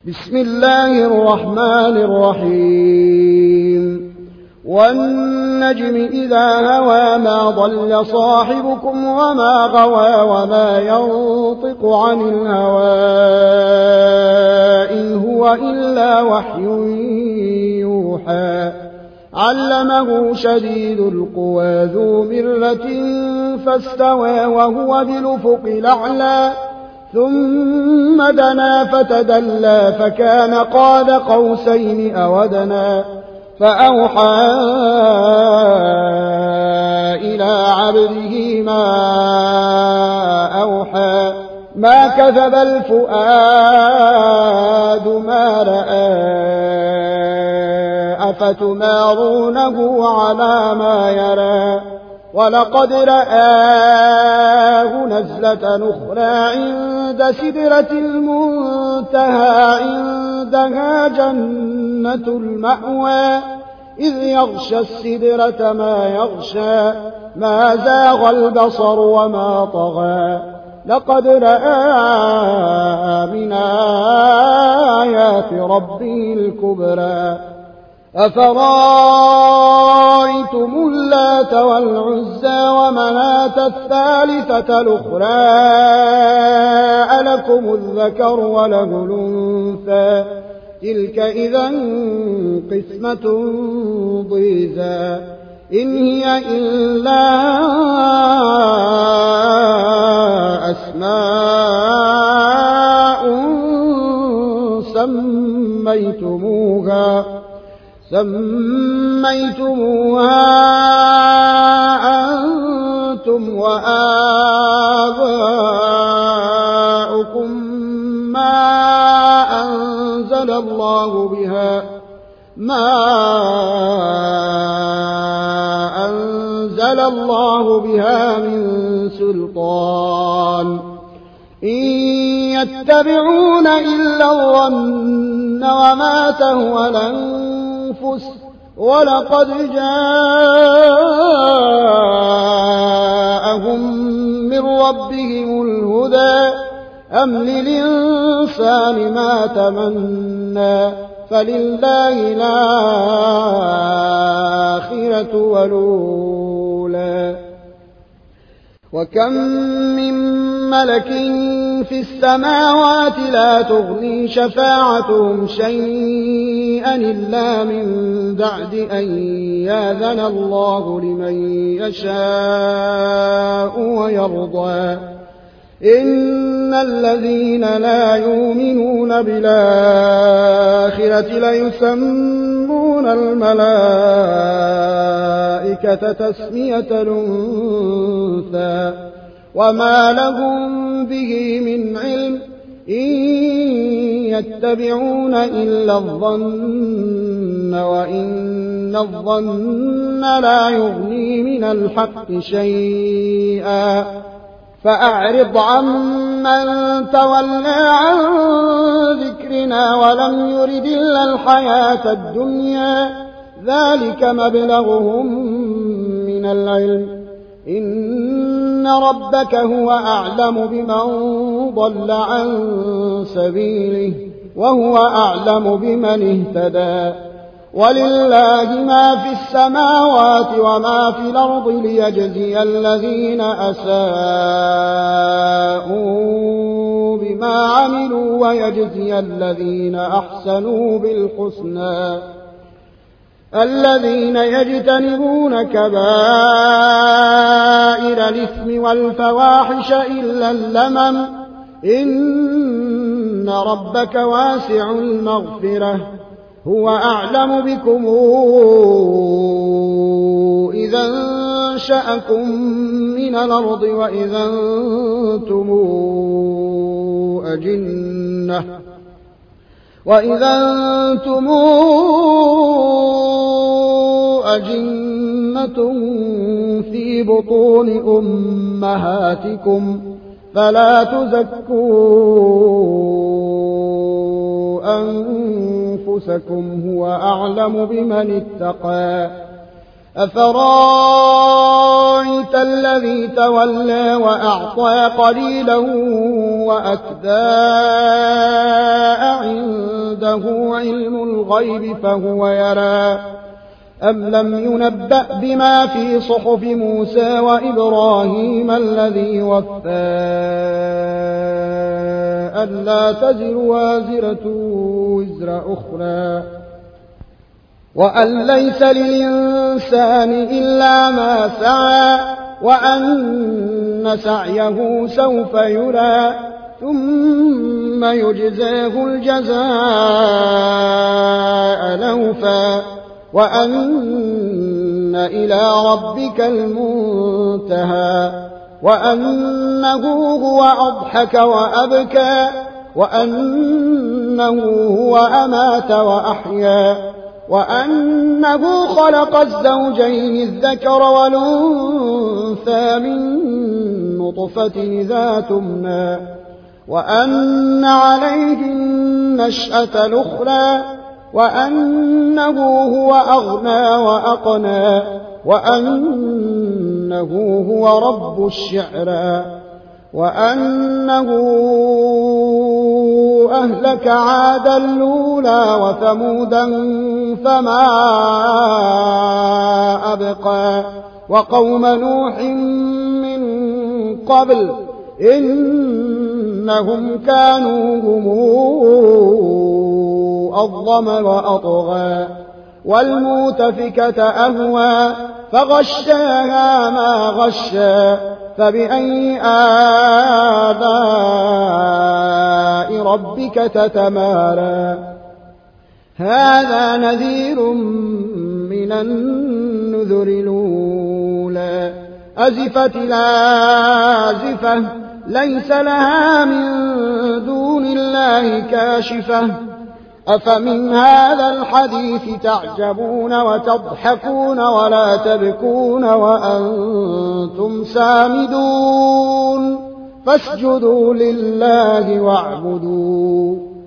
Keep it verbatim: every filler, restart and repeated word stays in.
بسم الله الرحمن الرحيم والنجم إذا هوى ما ضل صاحبكم وما غوى وما ينطق عن الهوى إن هو إلا وحي يوحى علمه شديد القوى ذو مرة فاستوى وهو بالأفق الأعلى ثم دنا فتدلى فكان قاب قوسين أو أدنى فأوحى إلى عبده ما أوحى ما كذب الفؤاد ما رأى أفتمارونه على ما يرى ولقد رآه نزلة أخرى عند سدرة المنتهى عندها جنة المأوى إذ يغشى السدرة ما يغشى ما زاغ البصر وما طغى لقد رأى من آيات ربه الكبرى أفرأيتم اللات والعزى ومناة الثالثة الأخرى ألكم الذكر وله الأنثى تلك إذا قسمة ضيزى إن هي إلا أسماء سميتموها سميتموها أنتم وآباؤكم ما أنزل الله بها ما أنزل الله بها من سلطان إن يتبعون إلا الظن وما تهوى الأنفس ولقد جاءهم من ربهم الهدى أم للإنسان ما تمنى فلله الآخرة والأولى وكم من ملك في السماوات لا تغني شفاعتهم شيئا إلا من بعد أن يأذن الله لمن يشاء ويرضى إن الذين لا يؤمنون بالآخرة ليسمون الملائكة تسمية الأنثى وما لهم به من علم إن يتبعون إلا الظن وإن الظن لا يغني من الحق شيئا فأعرض عمن تولى عن ذكرنا ولم يرد إلا الحياة الدنيا ذلك مبلغهم من العلم إن ربك هو أعلم بمن ضل عن سبيله وهو أعلم بمن اهتدى ولله ما في السماوات وما في الأرض ليجزي الذين أساءوا بما عملوا ويجزي الذين أحسنوا بالحسنى الذين يجتنبون كبائر الإثم والفواحش إلا اللمم إن ربك واسع المغفرة هو أعلم بكم إذا أنشأكم من الأرض وإذا أنتم أجنة وإذا أنتم أجنة في بطون أمهاتكم فلا تزكوا أنفسكم هو أعلم بمن اتقى أفرأيت الذي تولى وأعطى قليلا وأكدى عند عنده علم الغيب فهو يرى أم لم ينبأ بما في صحف موسى وإبراهيم الذي وفى ألا تزر وازرة وزر أخرى وأن ليس للإنسان إلا ما سعى وأن سعيه سوف يرى ثم يجزاه الجزاء الأوفى وأن إلى ربك المنتهى وأنه هو أضحك وأبكى وأنه هو أمات وأحيا وأنه خلق الزوجين الذكر والأنثى من نطفة إذا تمنى وأن عليه النشأة الأخرى وأنه هو أغنى وأقنى وأنه هو رب الشعرى وأنه أهلك عادا الأولى وثمودا فما أبقى وقوم نوح من قبل إنهم كانوا هم أظلم وأطغى والمؤتفكة أهوى فغشاها ما غشى فبأي آلاء ربك تتمارى هذا نذير من النذر الأولى أزفت الآزفة ليس لها من دون الله كاشفة أفمن هذا الحديث تعجبون وتضحكون ولا تبكون وأنتم سامدون فاسجدوا لله واعبدوا